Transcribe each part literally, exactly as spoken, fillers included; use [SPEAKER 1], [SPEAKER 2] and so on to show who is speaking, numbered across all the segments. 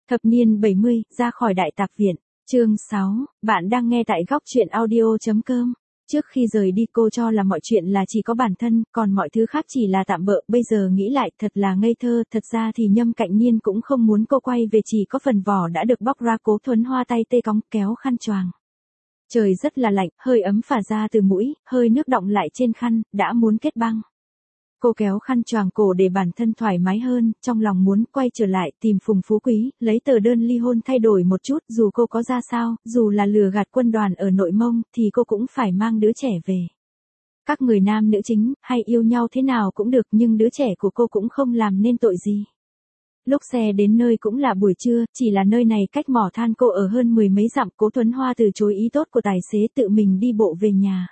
[SPEAKER 1] Thập niên bảy mươi, ra khỏi đại tạp viện. Chương sáu, bạn đang nghe tại góc truyện audio.com. Trước khi rời đi cô cho là mọi chuyện là chỉ có bản thân, còn mọi thứ khác chỉ là tạm bợ, bây giờ nghĩ lại thật là ngây thơ, thật ra thì Nhâm Cạnh Niên cũng không muốn cô quay về, chỉ có phần vỏ đã được bóc ra. Cố Thuấn Hoa tay tê cóng kéo khăn choàng. Trời rất là lạnh, hơi ấm phả ra từ mũi, hơi nước đọng lại trên khăn, đã muốn kết băng. Cô kéo khăn choàng cổ để bản thân thoải mái hơn, trong lòng muốn quay trở lại tìm Phùng Phú Quý, lấy tờ đơn ly hôn thay đổi một chút, dù cô có ra sao, dù là lừa gạt quân đoàn ở Nội Mông, thì cô cũng phải mang đứa trẻ về. Các người nam nữ chính, hay yêu nhau thế nào cũng được, nhưng đứa trẻ của cô cũng không làm nên tội gì. Lúc xe đến nơi cũng là buổi trưa, chỉ là nơi này cách mỏ than cô ở hơn mười mấy dặm. Cố Thuấn Hoa từ chối ý tốt của tài xế, tự mình đi bộ về nhà.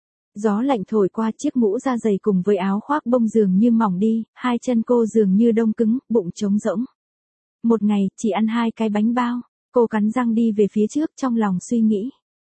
[SPEAKER 1] Gió lạnh thổi qua, chiếc mũ da dày cùng với áo khoác bông dường như mỏng đi, hai chân cô dường như đông cứng, bụng trống rỗng. Một ngày, chỉ ăn hai cái bánh bao, cô cắn răng đi về phía trước, trong lòng suy nghĩ.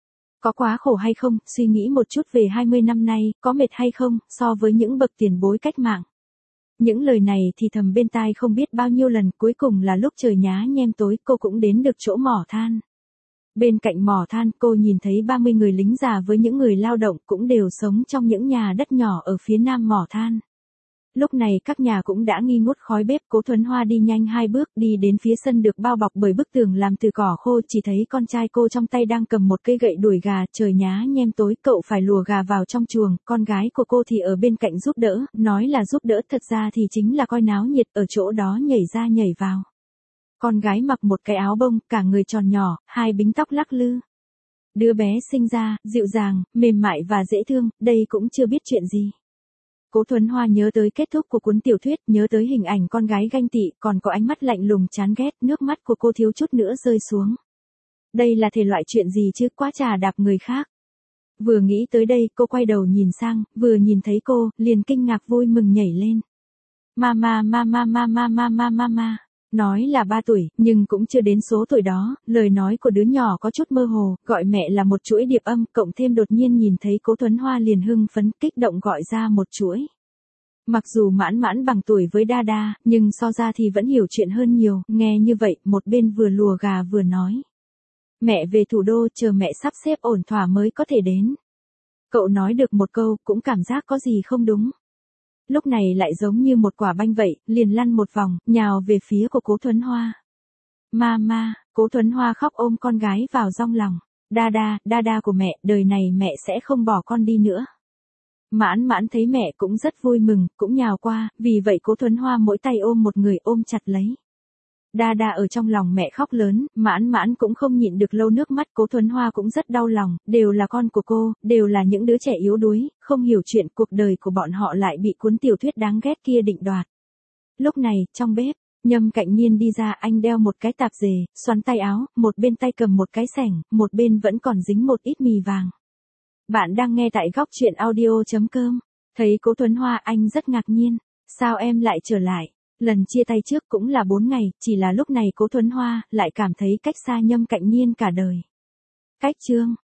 [SPEAKER 1] Có quá khổ hay không, suy nghĩ một chút về hai mươi năm nay, có mệt hay không, so với những bậc tiền bối cách mạng. Những lời này thì thầm bên tai không biết bao nhiêu lần, cuối cùng là lúc trời nhá nhem tối, cô cũng đến được chỗ mỏ than. Bên cạnh mỏ than, cô nhìn thấy ba mươi người lính già với những người lao động cũng đều sống trong những nhà đất nhỏ ở phía nam mỏ than. Lúc này các nhà cũng đã nghi ngút khói bếp. Cố Thuấn Hoa đi nhanh hai bước đi đến phía sân được bao bọc bởi bức tường làm từ cỏ khô, chỉ thấy con trai cô trong tay đang cầm một cây gậy đuổi gà. Trời nhá nhem tối, cậu phải lùa gà vào trong chuồng, con gái của cô thì ở bên cạnh giúp đỡ, nói là giúp đỡ thật ra thì chính là coi náo nhiệt, ở chỗ đó nhảy ra nhảy vào. Con gái mặc một cái áo bông, cả người tròn nhỏ, hai bím tóc lắc lư. Đứa bé sinh ra, dịu dàng, mềm mại và dễ thương, đây cũng chưa biết chuyện gì. Cố Thuấn Hoa nhớ tới kết thúc của cuốn tiểu thuyết, nhớ tới hình ảnh con gái ganh tị, còn có ánh mắt lạnh lùng chán ghét, nước mắt của cô thiếu chút nữa rơi xuống. Đây là thể loại chuyện gì chứ, quá trà đạp người khác. Vừa nghĩ tới đây, cô quay đầu nhìn sang, vừa nhìn thấy cô, liền kinh ngạc vui mừng nhảy lên. Mama mama mama mama mama. Nói là ba tuổi, nhưng cũng chưa đến số tuổi đó, lời nói của đứa nhỏ có chút mơ hồ, gọi mẹ là một chuỗi điệp âm, cộng thêm đột nhiên nhìn thấy Cố Thuấn Hoa liền hưng phấn, kích động gọi ra một chuỗi. Mặc dù mãn mãn bằng tuổi với Đa Đa, nhưng so ra thì vẫn hiểu chuyện hơn nhiều, nghe như vậy, một bên vừa lùa gà vừa nói. Mẹ về thủ đô, chờ mẹ sắp xếp ổn thỏa mới có thể đến. Cậu nói được một câu, cũng cảm giác có gì không đúng. Lúc này lại giống như một quả banh vậy, liền lăn một vòng, nhào về phía của Cố Thuấn Hoa. Mama, Cố Thuấn Hoa khóc ôm con gái vào trong lòng. Đa Đa, Đa Đa của mẹ, đời này mẹ sẽ không bỏ con đi nữa. Mãn mãn thấy mẹ cũng rất vui mừng, cũng nhào qua, vì vậy Cố Thuấn Hoa mỗi tay ôm một người, ôm chặt lấy. Đa Đa ở trong lòng mẹ khóc lớn, mãn mãn cũng không nhịn được lâu nước mắt. Cố Thuấn Hoa cũng rất đau lòng, đều là con của cô, đều là những đứa trẻ yếu đuối, không hiểu chuyện, cuộc đời của bọn họ lại bị cuốn tiểu thuyết đáng ghét kia định đoạt. Lúc này, trong bếp, Nhâm Cạnh Niên đi ra, anh đeo một cái tạp dề, xoắn tay áo, một bên tay cầm một cái xẻng, một bên vẫn còn dính một ít mì vàng. Bạn đang nghe tại góc truyện audio.com. Thấy Cố Thuấn Hoa, anh rất ngạc nhiên. Sao em lại trở lại? Lần chia tay trước cũng là bốn ngày, chỉ là lúc này Cố Thuấn Hoa lại cảm thấy cách xa Nhâm Cạnh Niên cả đời. Cách chương